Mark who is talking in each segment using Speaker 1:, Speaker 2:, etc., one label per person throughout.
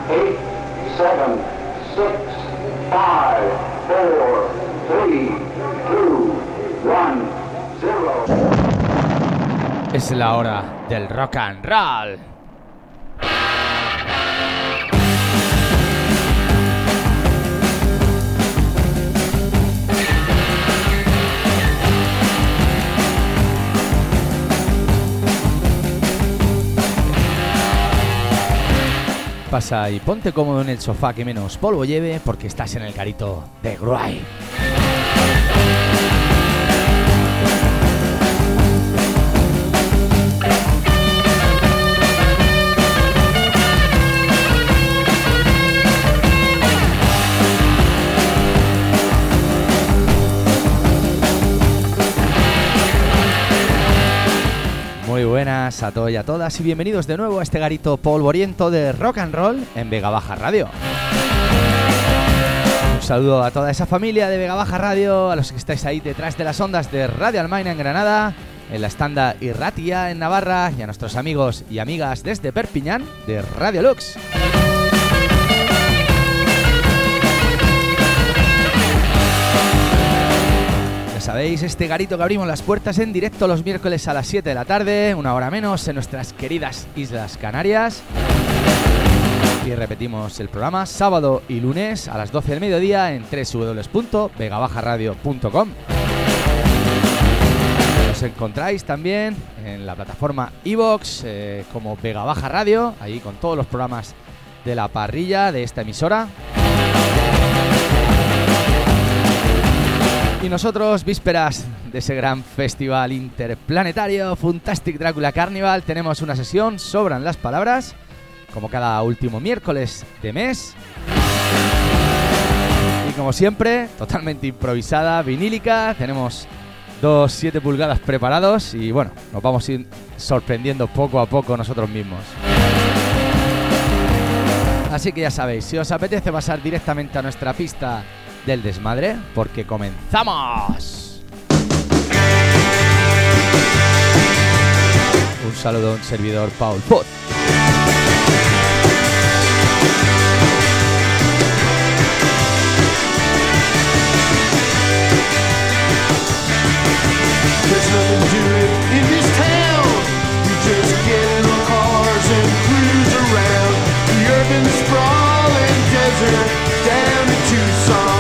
Speaker 1: 8, 7, 6, 5, 4, 3, 2, 1, 0.
Speaker 2: Es la hora del rock and roll. Pasa y ponte cómodo en el sofá que menos polvo lleve porque estás en el garito de Gruay. Muy buenas a todos y a todas y bienvenidos de nuevo a este garito polvoriento de rock and roll en Vega Baja Radio. Un saludo a toda esa familia de Vega Baja Radio, a los que estáis ahí detrás de las ondas de Radio Almaina en Granada, en la Estanda Irratia en Navarra y a nuestros amigos y amigas desde Perpiñán de Radio Lux. Sabéis, este garito que abrimos las puertas en directo los miércoles a las 7 de la tarde, una hora menos, en nuestras queridas Islas Canarias. Y repetimos el programa sábado y lunes a las 12 del mediodía en www.vegabajaradio.com. Nos encontráis también en la plataforma iVoox como Vega Baja Radio, ahí con todos los programas de la parrilla de esta emisora. Y nosotros, vísperas de ese gran festival interplanetario Fantastic Dracula Carnival, tenemos una sesión, sobran las palabras, como cada último miércoles de mes. Y como siempre, totalmente improvisada, vinílica, tenemos 2 7 pulgadas preparados y bueno, nos vamos a ir sorprendiendo poco a poco nosotros mismos. Así que ya sabéis, si os apetece pasar directamente a nuestra pista del desmadre, porque comenzamos. Un saludo a un servidor, Paul Pot.
Speaker 3: There's nothing to it in this town. You just get in the cars and cruise around the urban sprawling desert down to Tucson.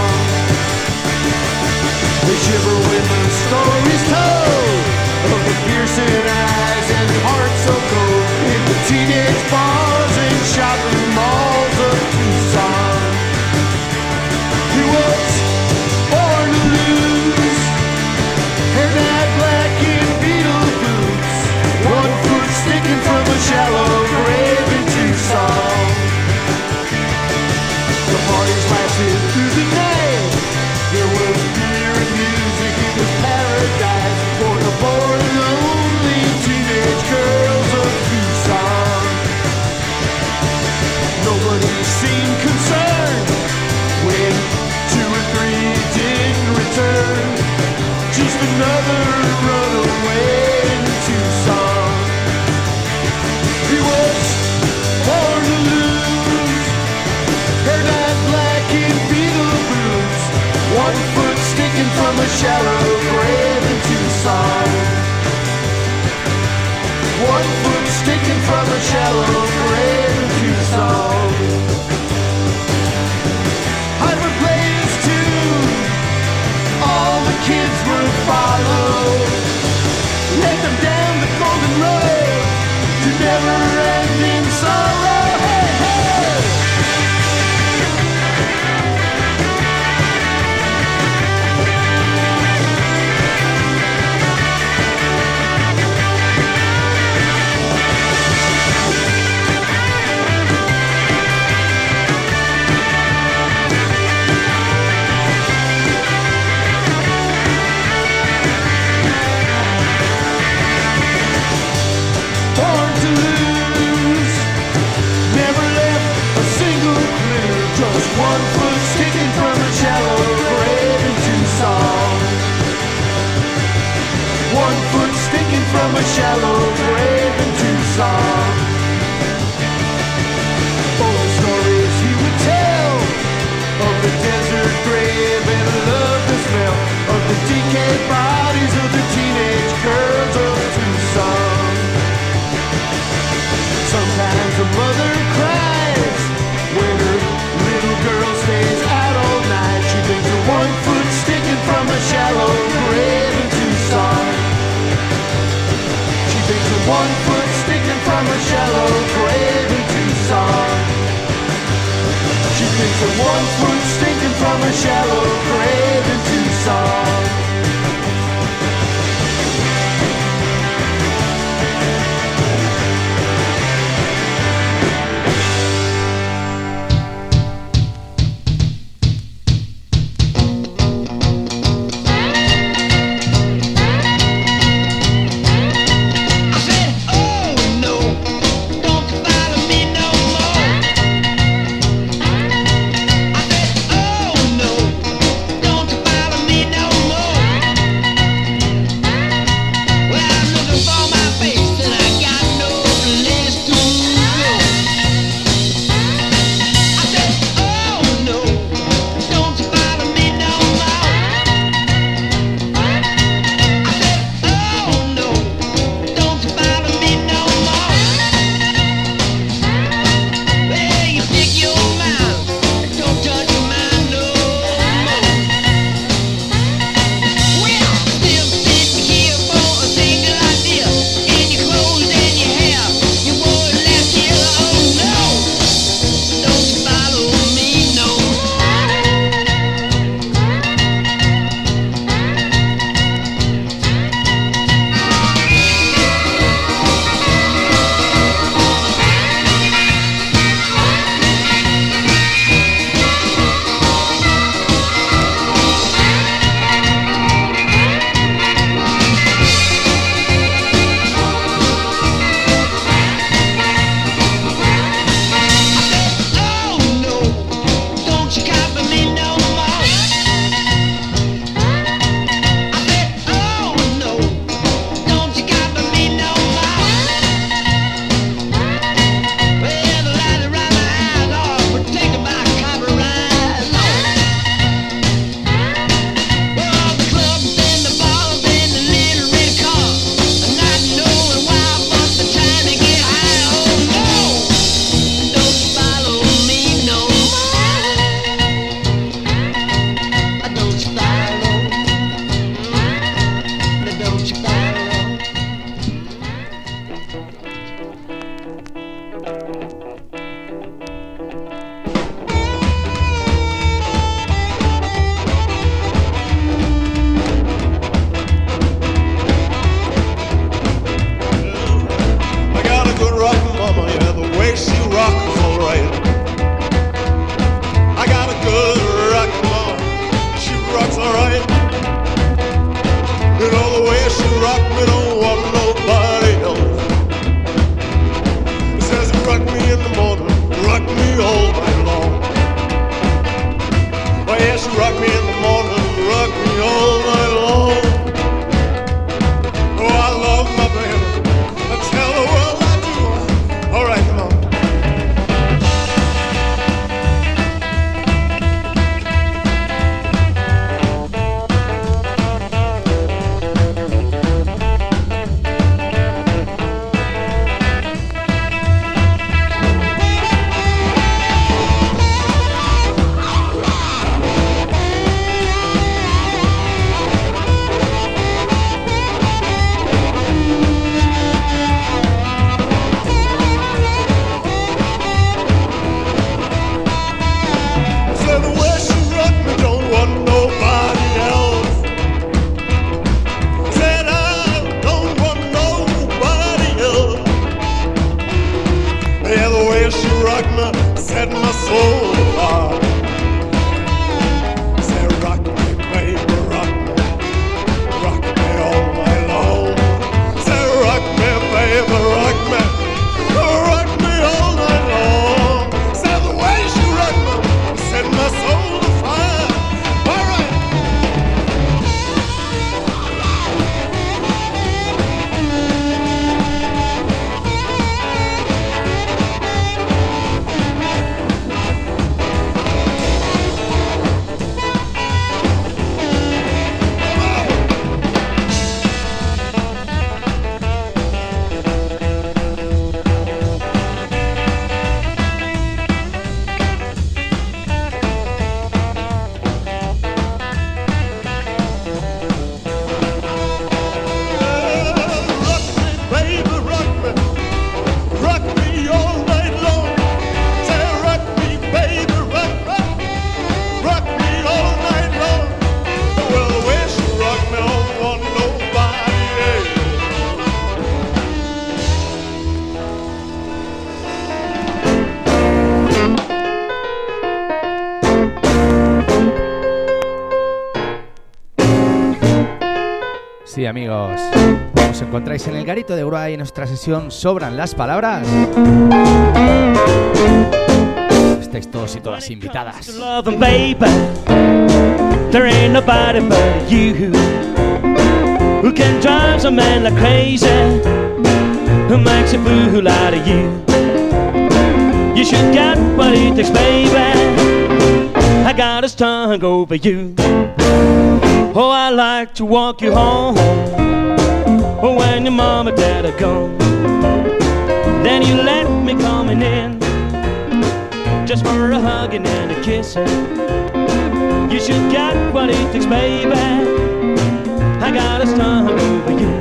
Speaker 3: They shiver when the story's told of the piercing eyes and hearts so cold in the teenage bars and shopping malls of Tucson. He was born to lose, hair dyed black in beetle boots, 1 foot sticking from a shallow grave in Tucson. The parties lasted through the night. There was beer and music, it was paradise for the bored and lonely teenage girls of Tucson. Nobody seemed concerned when 2 or 3 didn't return. Just another runaway in Tucson. He was born to lose, hair dyed black in beetle boots, 1 foot sticking from a shallow grave in Tucson. 1 foot sticking from a shallow grave in Tucson. I would play this tune, all the kids would follow. Led them down the golden road to never-ending sorrow. Hey, hey! Born to lose, from a shallow grave in Tucson. She thinks of 1 foot stinking from a shallow grave in Tucson.
Speaker 2: Sí, amigos, os encontráis en el Garito de Uruguay en nuestra sesión Sobran las Palabras. Estáis todos y todas invitadas.
Speaker 4: There ain't nobody but you who can drive some man like crazy, who makes a fool out of you. You should get what it takes, baby. I got a stung over you. Oh, I like to walk you home. Oh, when your mom and dad are gone, then you let me coming in just for a hugging and a kissing. You should get what it takes, baby. I got a stung over you.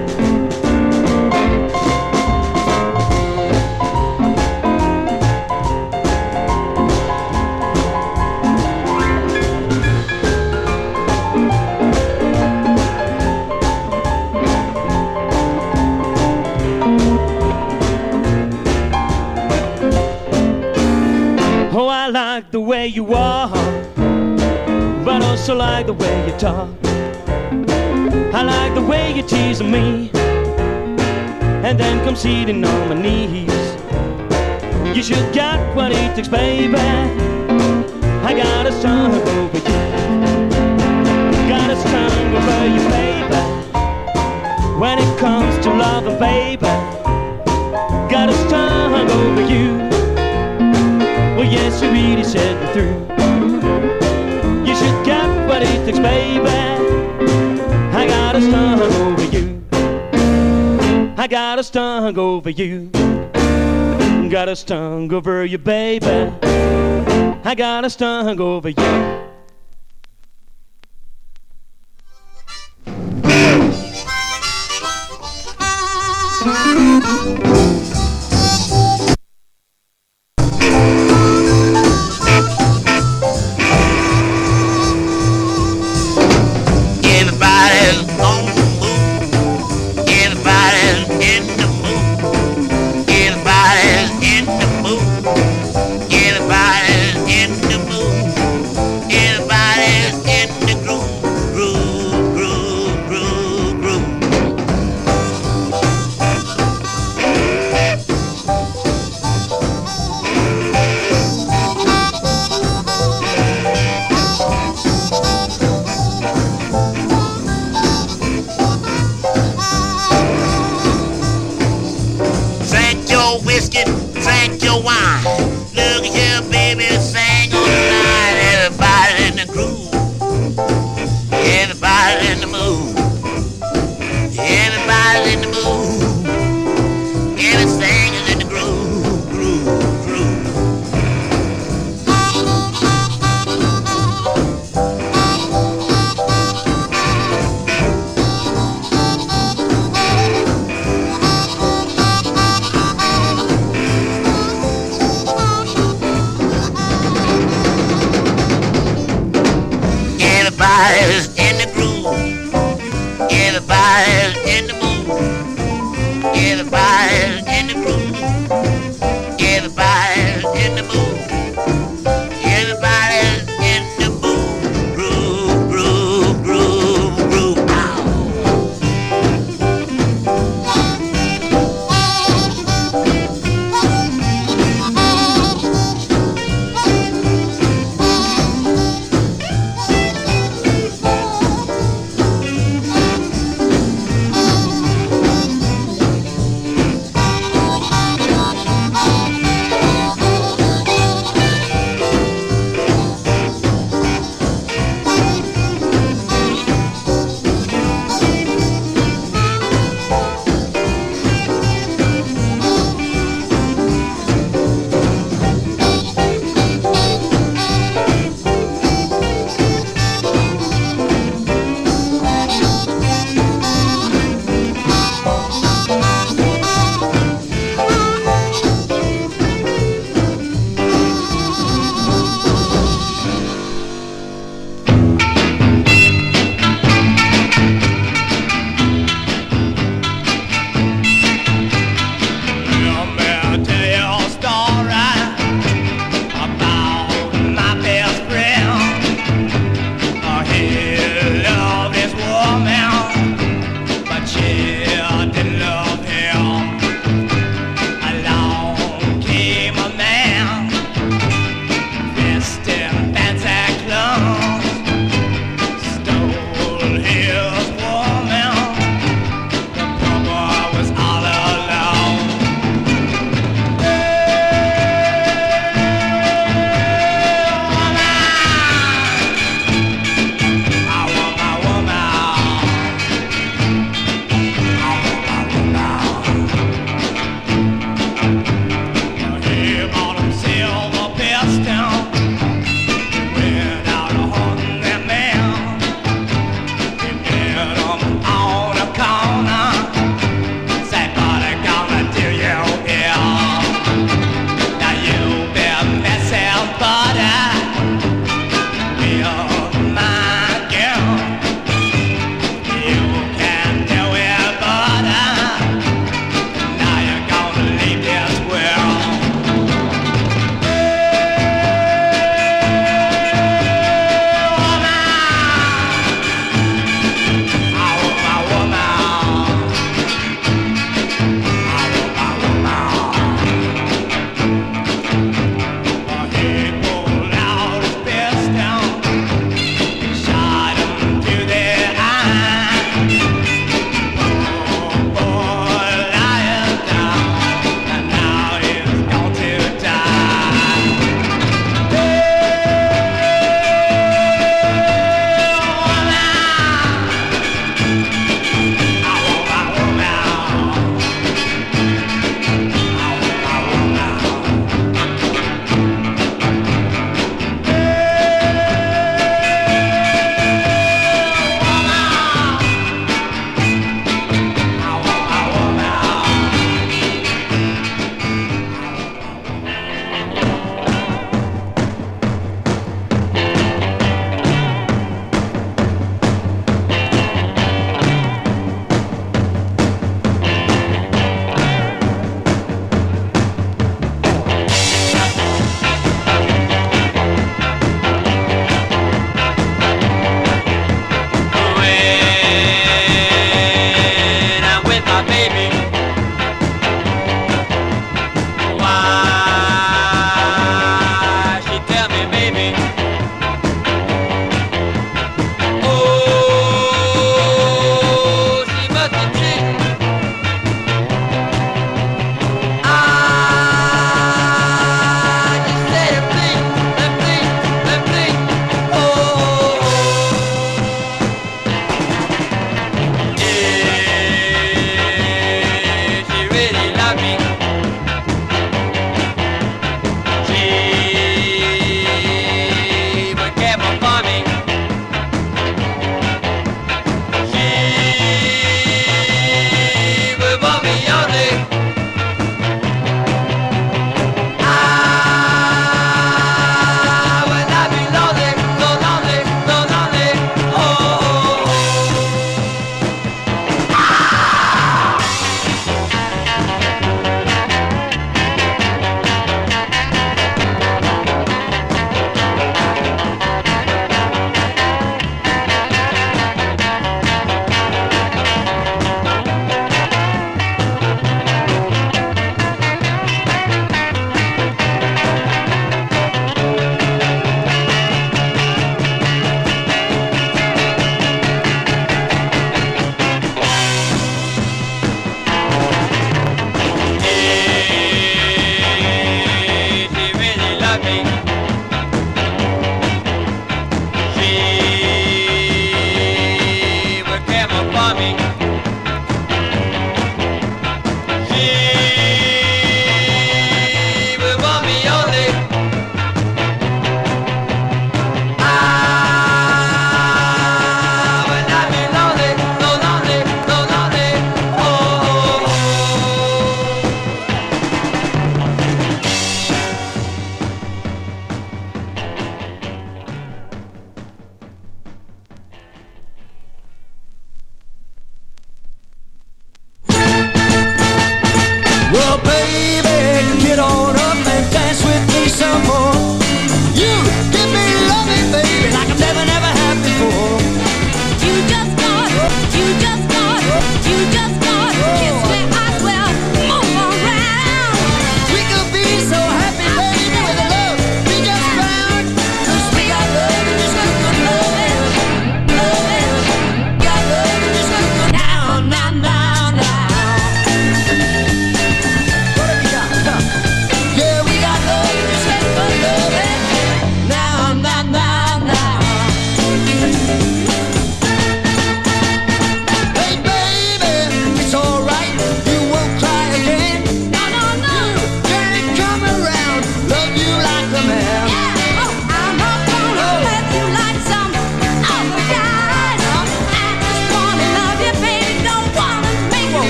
Speaker 4: Oh, I like the way you walk, but also like the way you talk. I like the way you tease me and then come sitting on my knees. You should get what it takes, baby. I got a stung over you. Got a stung over you, baby. When it comes to loving, baby, got a stung over you. Well, yes, you really set me through. You should get what it takes, baby. I got a stung over you. I got a stung over you. Got a stung over you, baby. I got a stung over you.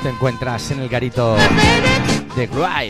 Speaker 2: te encuentras en el garito de Gruy.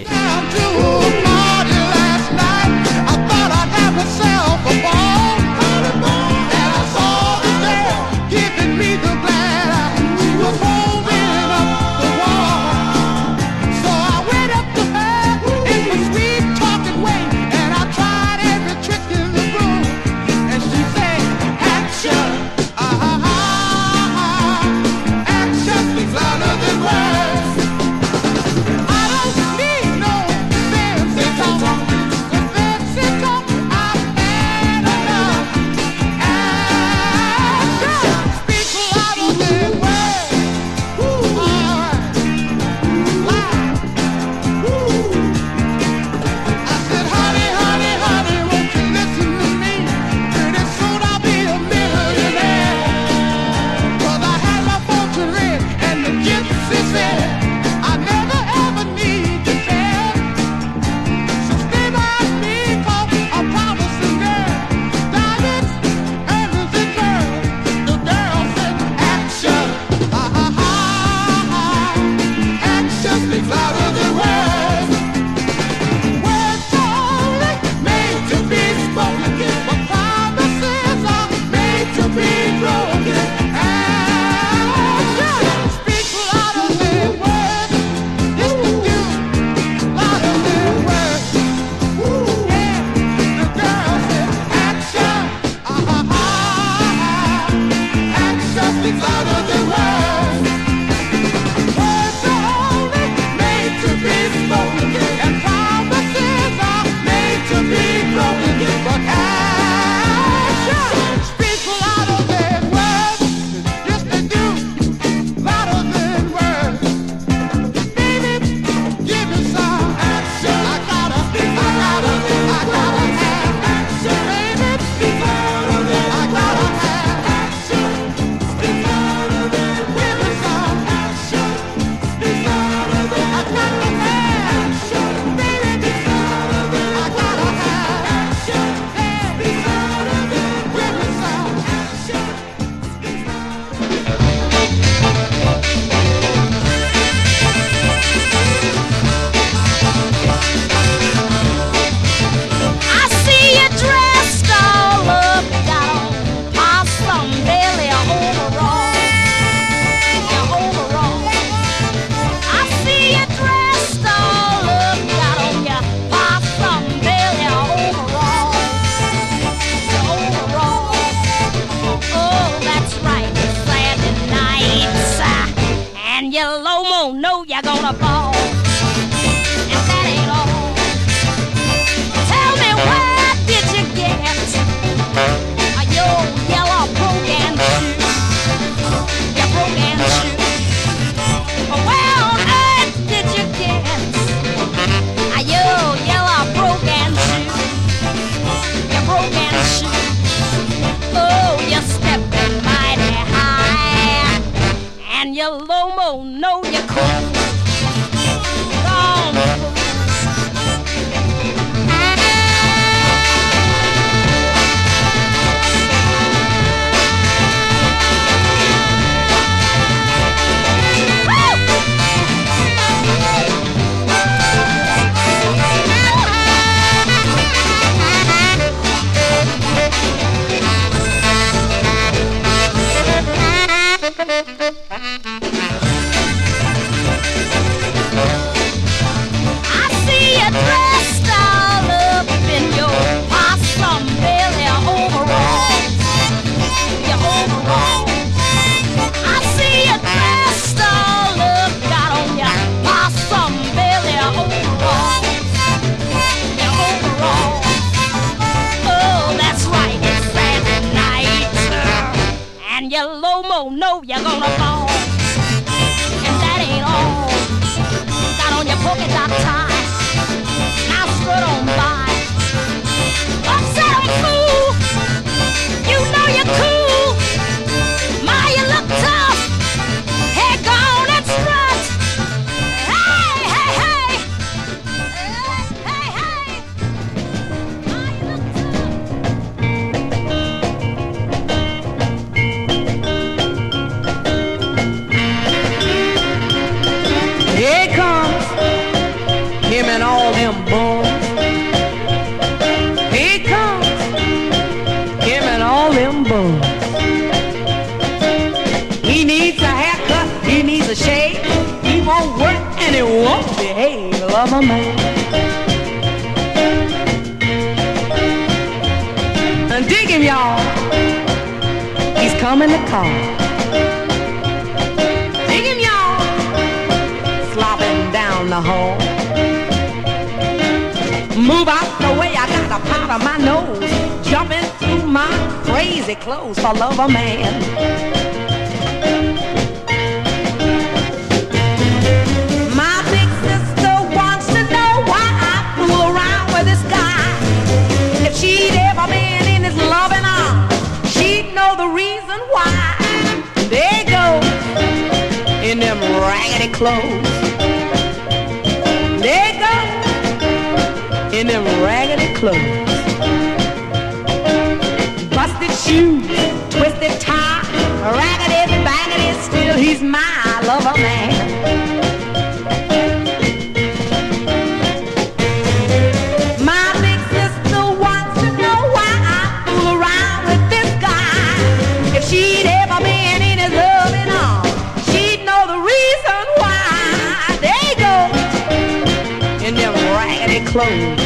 Speaker 5: Lomo, know you're cool. of a man. And dig him, y'all. He's coming to call. Dig him, y'all. Slopping down the hall. Move out the way, I got a powder my nose. Jumping through my crazy clothes for love of man. My big sister wants to know why I fool around with this guy. If she'd ever been in his loving arms, she'd know the reason why. There you go, in them raggedy clothes. There you go, in them raggedy clothes. Busted shoes, twisted tie, raggedy, baggedy, still he's my lover man. My big sister wants to know why I fool around with this guy. If she'd ever been in his loving arms, she'd know the reason why. There you go, in them raggedy clothes.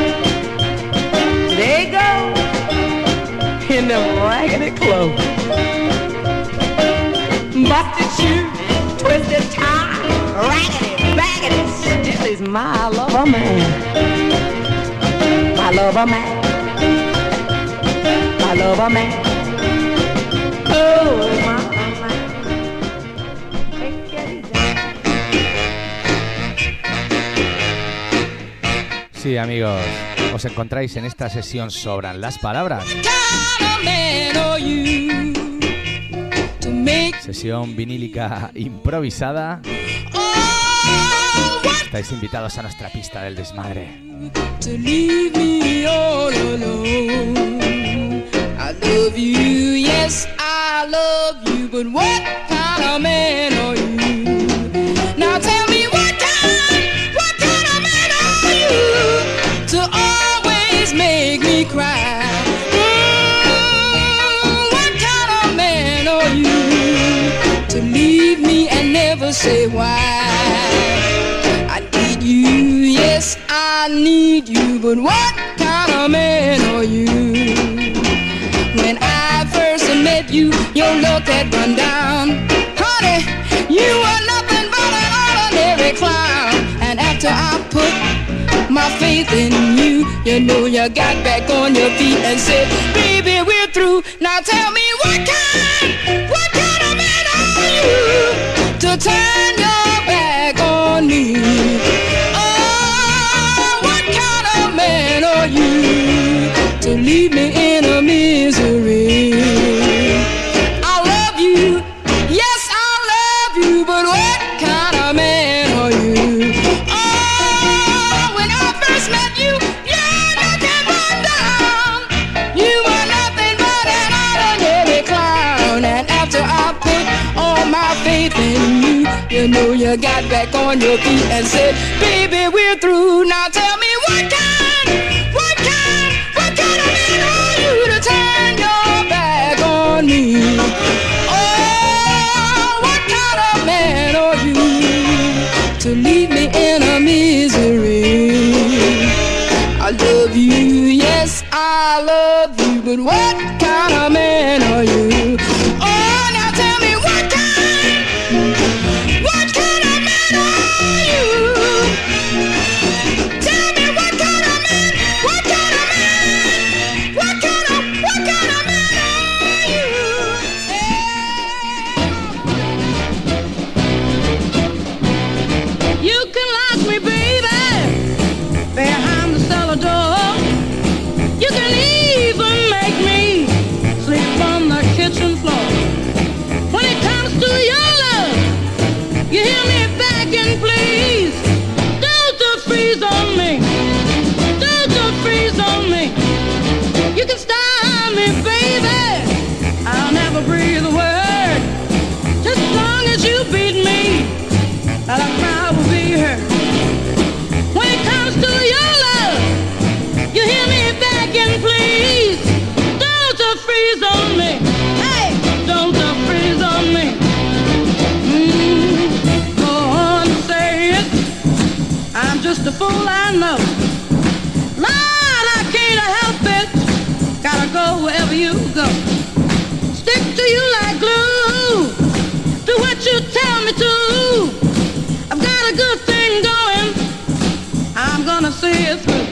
Speaker 5: There you go, in them raggedy clothes. Busted shoes, twisted tie, raggedy, baggedy, still is my lover man. My lover man. My lover man. Oh, my man. Take it easy.
Speaker 2: Sí, amigos, os encontráis en esta sesión Sobran las Palabras. Sesión vinílica improvisada. Estáis invitados a nuestra pista del desmadre.
Speaker 6: To leave me all alone. I love you, yes, I love you, but what kind of man are you? Now tell me what kind of man are you? To always make me cry. What kind of man are you? To leave me and never say why. I need you, yes, I need you, but what kind of man are you? When I first met you, your look had run down. Honey, you were nothing but an ordinary clown. And after I put my faith in you, you know you got back on your feet and said, baby, we're through. Now tell me what kind of man are you to turn your back on me? Oh, what kind of man are you to leave me in a misery? I love you, yes, I love you, but what kind of man are you? Oh, when I first met you, you're nothing but down. You were nothing but an ordinary clown. And after I put all my faith in you, you know you got back on your feet and said, baby, we're through. Now tell me what kind of man are you to turn your back on me? Oh, what kind of man are you to leave me in a misery? I love you, yes, I love you, but what kind of man are you? Oh, now tell me what kind of man are you? Tell me what kind of man are you? You can lock me, baby, behind the cellar door. You can even make me sleep on the kitchen floor. When it comes to your love, you hear me begging, please, don't freeze on me. Don't freeze on me. You can style me, baby, I'll never breathe a word. Just as long as you beat me, that I cry will be heard. When it comes to your love, you hear me begging, please, don't freeze on me. Hey, don't freeze on me. Go on, say it. I'm just just a fool, I know. Lord, I can't help it. Gotta go wherever you go. Stick to you like glue. Do what you tell me to. I've got a good thing going. I'm gonna see it through.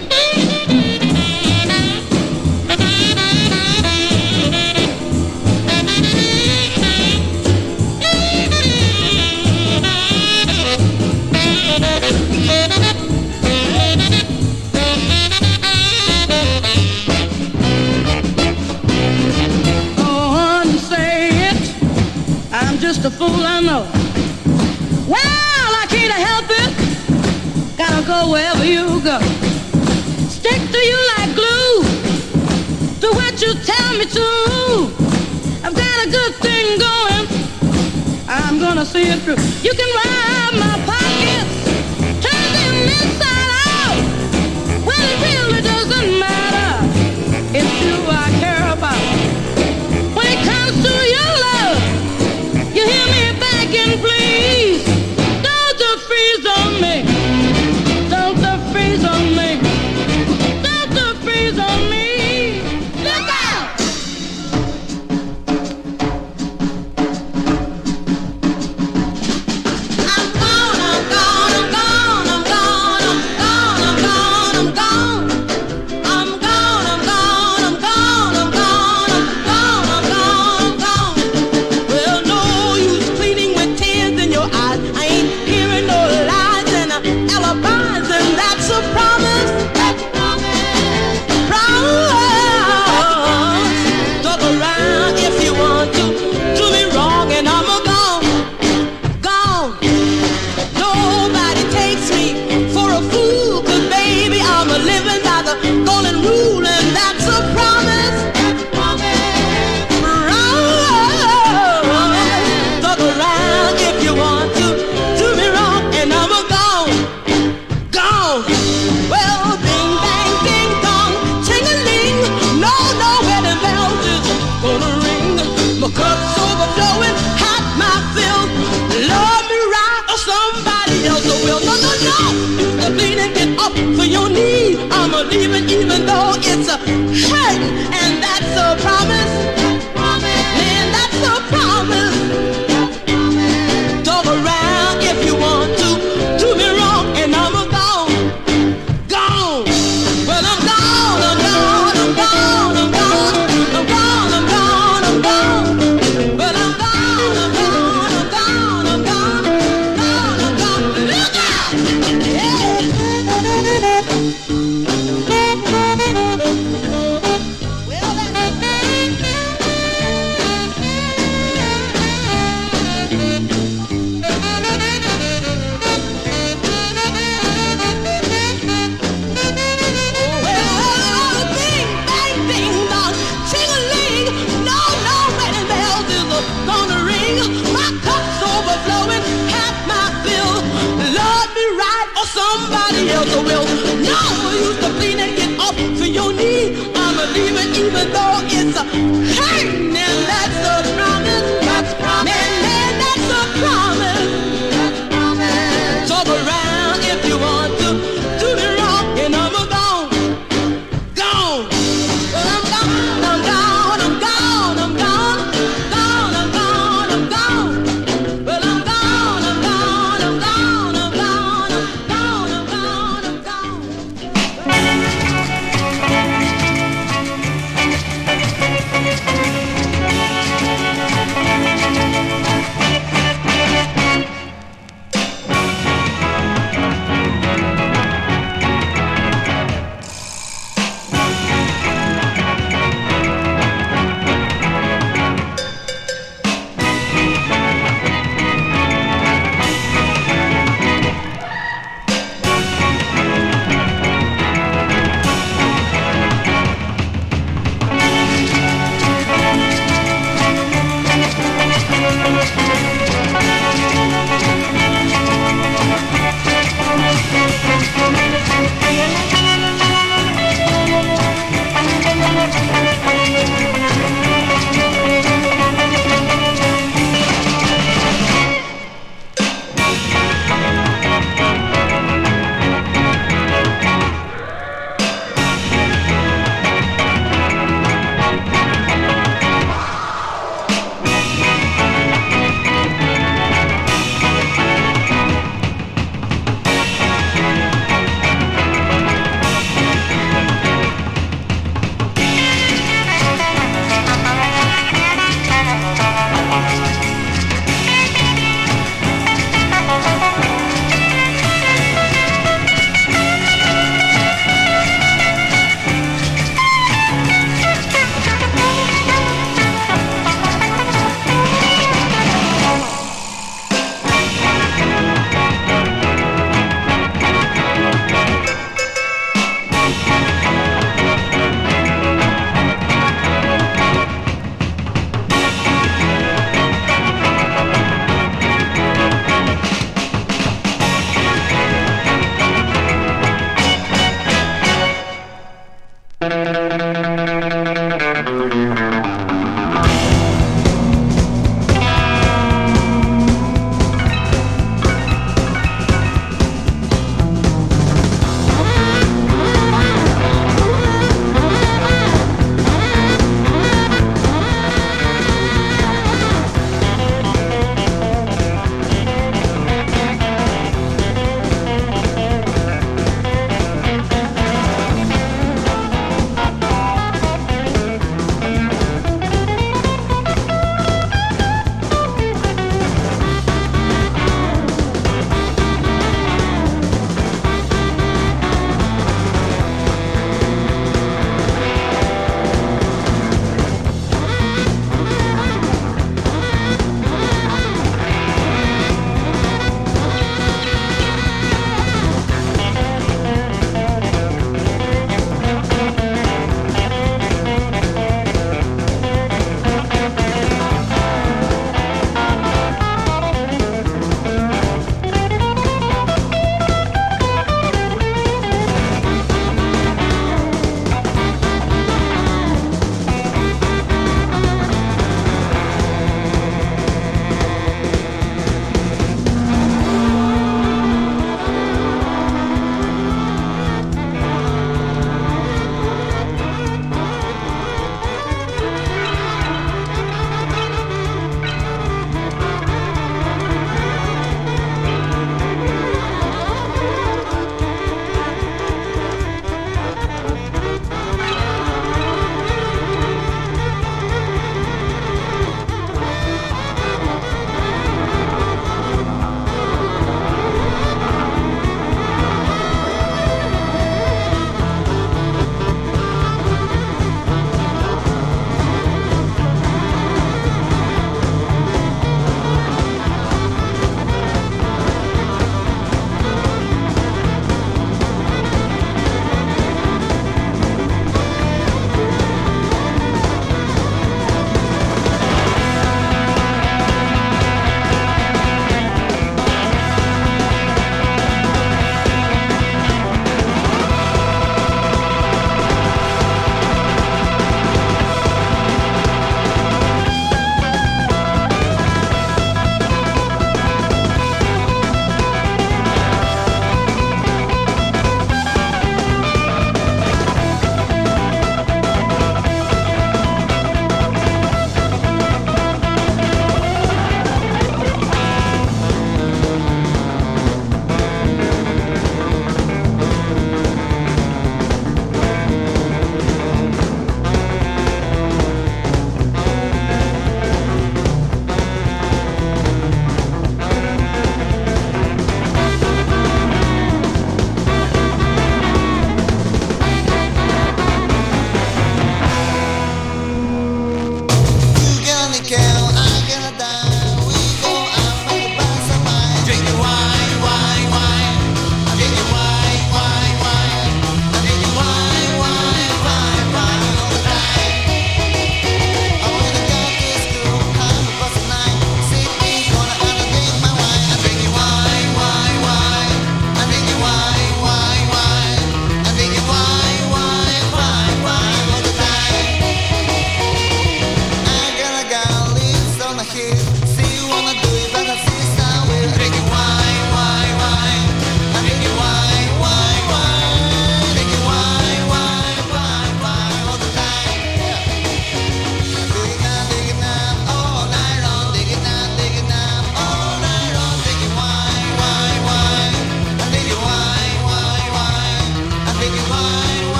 Speaker 6: Just a fool, I know. Well, I can't help it. Gotta go wherever you go. Stick to you like glue. Do what you tell me to. I've got a good thing going. I'm gonna see it through. You can rob my pockets, turn them inside out. Well, it really doesn't matter. It's you I care about. When it comes to your love, you hear me begging, please. Don't you freeze on me. Don't you freeze on me. Don't you freeze on me. Look out! I'm gone, I'm gone, I'm gone, I'm gone, I'm gone, I'm gone, I'm gone. I'm gone, I'm gone, I'm gone, I'm gone, I'm gone, I'm gone, I'm gone. Well, no use pleading with tears in your eyes. I ain't hearing no lies and alibis, and that's a promise. That's a promise. Promise. Talk around if you want to. Do me wrong and I'm a gone. Gone. Nobody takes me for a fool, 'cause baby, I'm a living by the golden rule, and that's a promise. That's a promise. Promise. Talk around if you want to. Do me wrong and I'm a gone. Gone. Well, bing, bang, ding, dong, ting-a-ling. No, no wedding bells is gonna ring. My cup's overflowing, hot my fill. Love me right or somebody else will. No, no, no. Use the bleeding, get up for your knees. I'm a leaving even though it's a hurt, and that's a promise. Man, that's a promise. Talk around if you want to. Do me wrong and I'm a gone. Gone. Well, I'm gone, I'm gone, I'm gone, I'm gone. I'm gone, I'm gone, I'm gone. Well, I'm gone, I'm gone, I'm gone, I'm gone. Gone, I'm gone. Look out! Yeah. Well, well, ding, bang, ding, dong, ting-a-ling. No, no wedding bells is gonna ring. My cup's overflowing, half my fill. Love me right or somebody else will. No use to plead and get up for your knee. I'm a leaving even though it's a hurt, and that's a promise. That's a promise. Man, that's a promise. That's a promise. Talk around if you want to. Do me wrong and I'm a gone. Gone. Well, I'm gone, I'm gone, I'm gone, I'm gone. Gone, I'm gone, I'm gone. Well, I'm gone, I'm gone, I'm gone, I'm gone, I'm gone, I'm gone, I'm gone.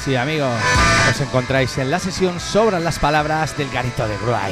Speaker 2: Sí, amigos, os encontráis en la sesión Sobran las palabras del Garito de Gruay.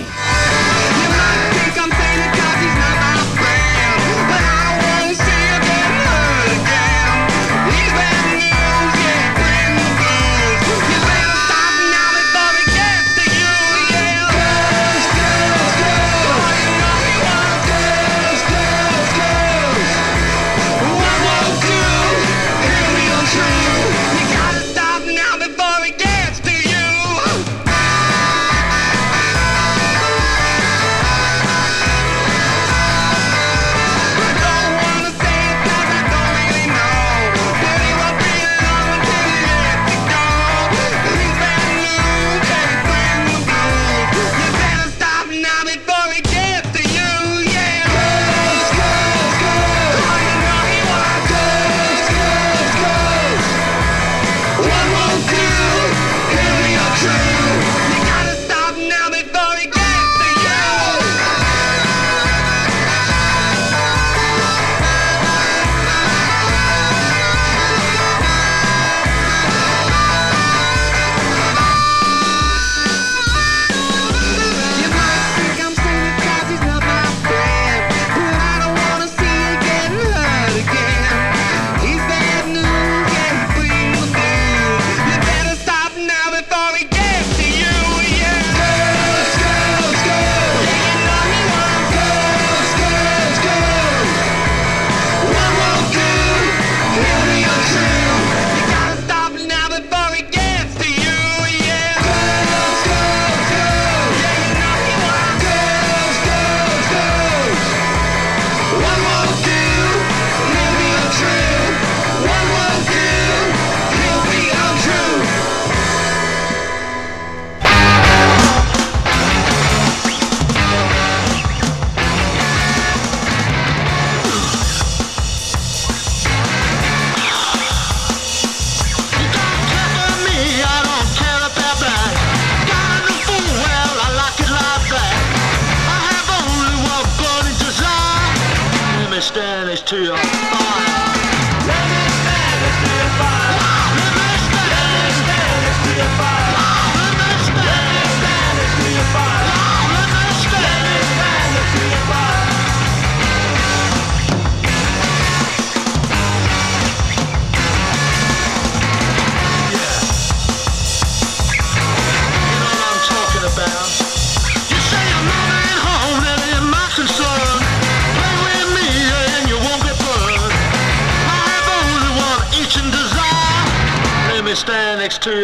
Speaker 3: Stand next to you.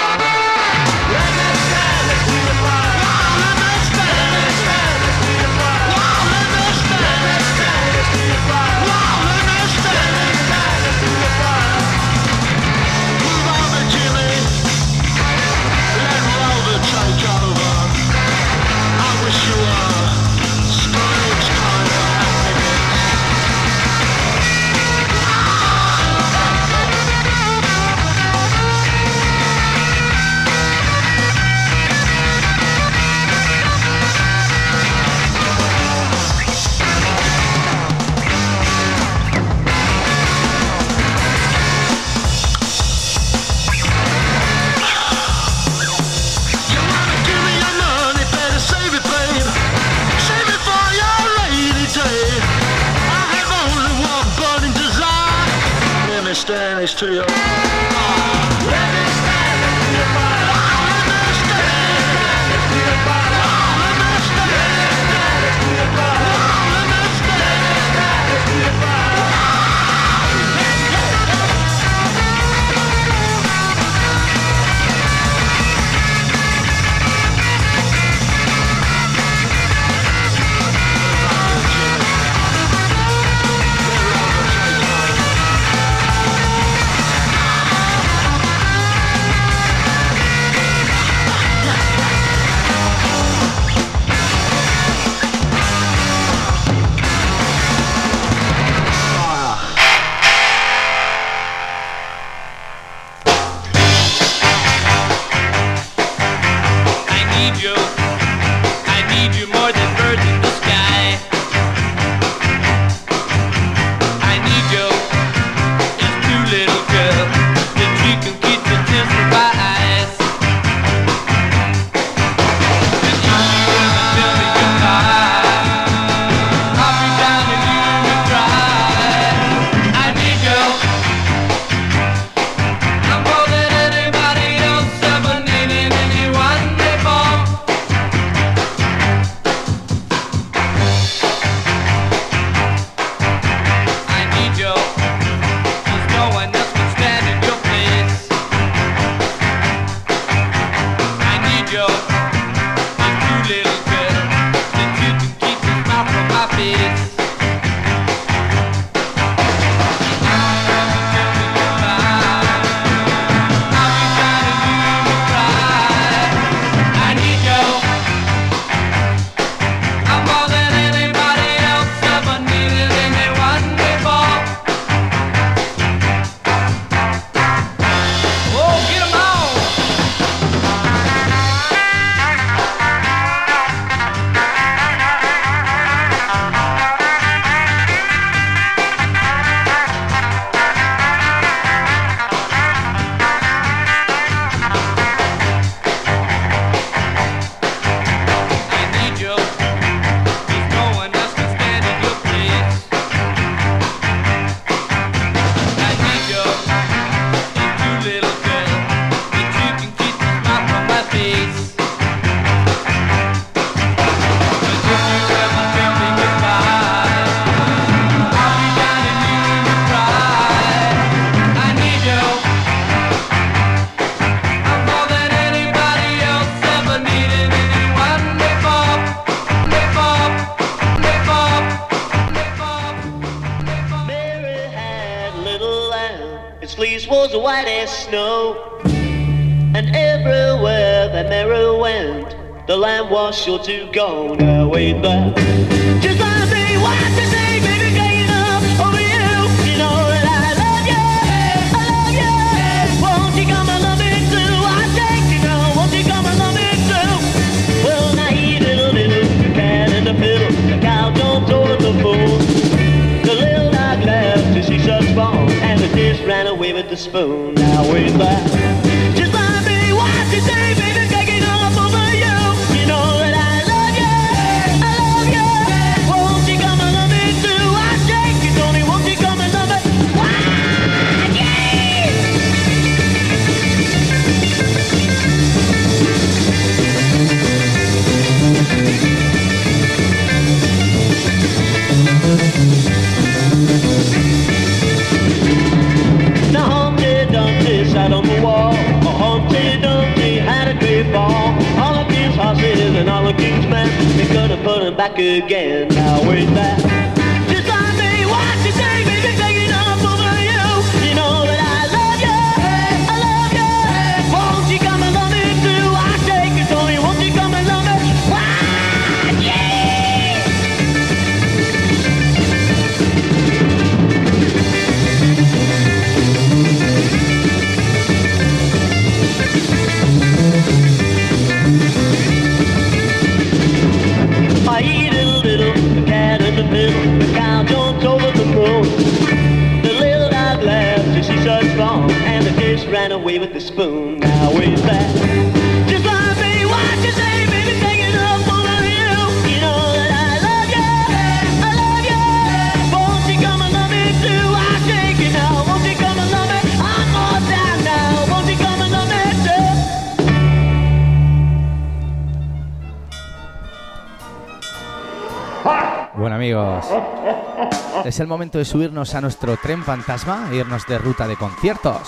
Speaker 3: Stand next to you.
Speaker 7: Bye. you. You're too little girl that you can keep your mouth from my face.
Speaker 8: Sure to go now, ain't that? Just let me watch you say, baby, taking up over you. You know that I love you, Won't you come and love me too? I take you now, won't you come and love me too? Well, now he little, cat in the fiddle, the cow don't over the fool. The little dog laughed to see such fun, and the dish ran away with the spoon. Now, ain't that? Just let me watch you say, baby, taking up over you. You know that I love you. Won't you come and love me too? I take you, Tony, won't you come and love me? Now Humpty Dumpty sat on the wall. Humpty Dumpty had a great ball. All of these horses and all of these men, they couldn't put him back again. Now ain't that? Just like me, what you say, baby, taking up over you. You know that I love you. Won't you come and love me too? I take it, Tony, won't you come and love me? I eat a little, the cat in the middle, the cow jumps over the moon. The little dog laughed to see such fun, and the dish ran away with the spoon. Now is that? Just like me, what you say, baby, taking up over you. You know that I love you. Won't you come and love me too? I take you now, won't you come and love me? I'm all down now, won't you come and love me too?
Speaker 2: Bueno, amigos, es el momento de subirnos a nuestro tren fantasma e irnos de ruta de conciertos.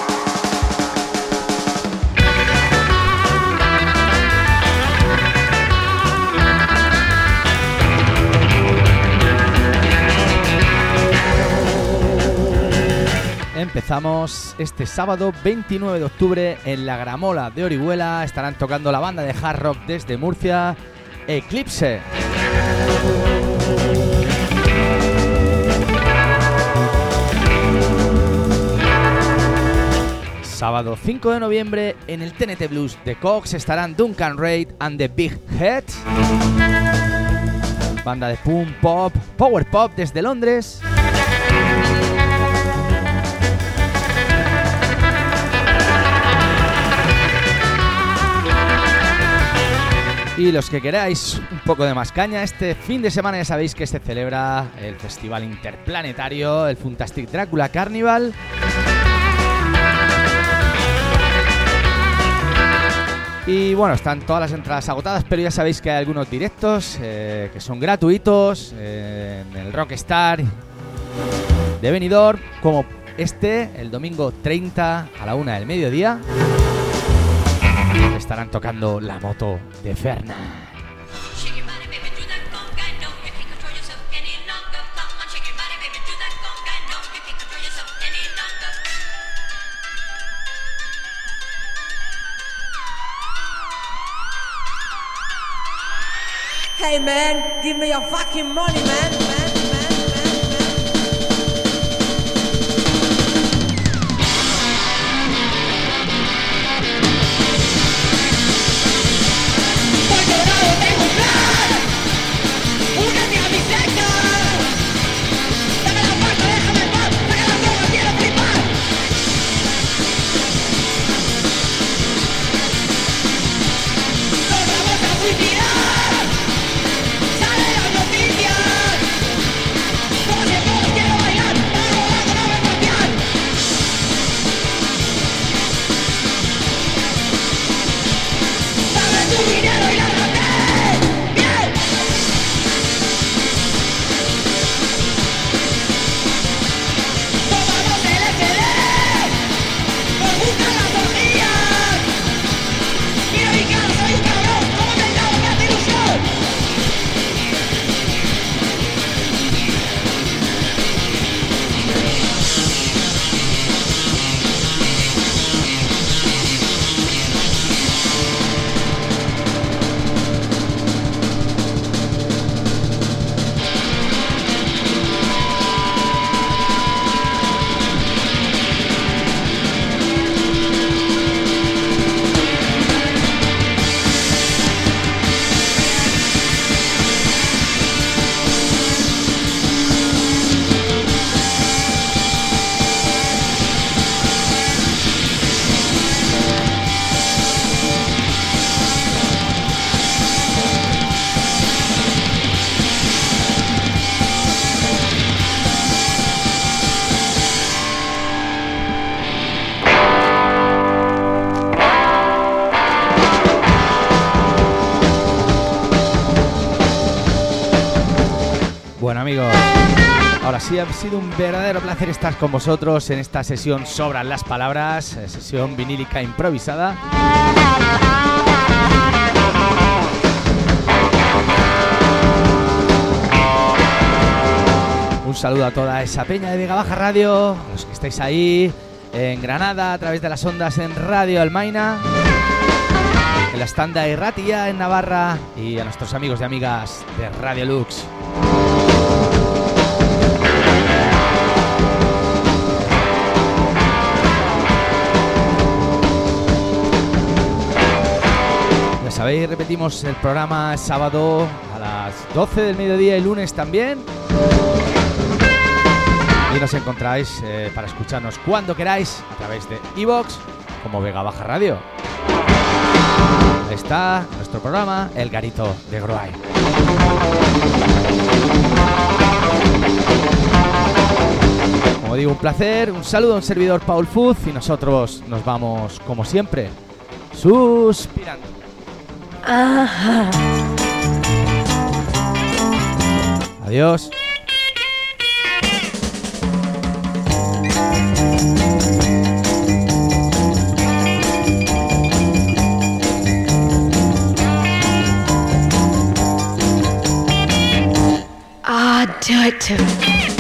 Speaker 2: Empezamos este sábado 29 de octubre en la Gramola de Orihuela. Estarán tocando la banda de hard rock desde Murcia, Eclipse. Sábado 5 de noviembre en el TNT Blues de Cox estarán Duncan Reid and the Big Heads, banda de punk pop, power pop desde Londres. Y los que queráis un poco de más caña, este fin de semana ya sabéis que se celebra el festival interplanetario, el Fantastic Dracula Carnival. Y bueno, están todas las entradas agotadas, pero ya sabéis que hay algunos directos que son gratuitos en el Rockstar de Benidorm, como este, el domingo 30 a la 1 del mediodía. estarán tocando La Moto de Ferna.
Speaker 9: Hey man, give me your fucking money, man.
Speaker 2: Bueno amigos, ahora sí ha sido un verdadero placer estar con vosotros en esta sesión Sobran las Palabras, sesión vinílica improvisada. Un saludo a toda esa peña de Vega Baja Radio, a los que estáis ahí en Granada a través de las ondas en Radio Almaina, en la Estanda y Ratia en Navarra y a nuestros amigos y amigas de Radio Lux. Ya sabéis, repetimos el programa sábado a las 12 del mediodía y lunes también. Y nos encontráis para escucharnos cuando queráis a través de iVoox como Vega Baja Radio. Ahí está nuestro programa, El Garito de Groay. Como digo, un placer, un saludo a un servidor Paul Fuz y nosotros nos vamos, como siempre, suspirando.
Speaker 9: Ajá.
Speaker 2: Adiós.
Speaker 9: Do it to me.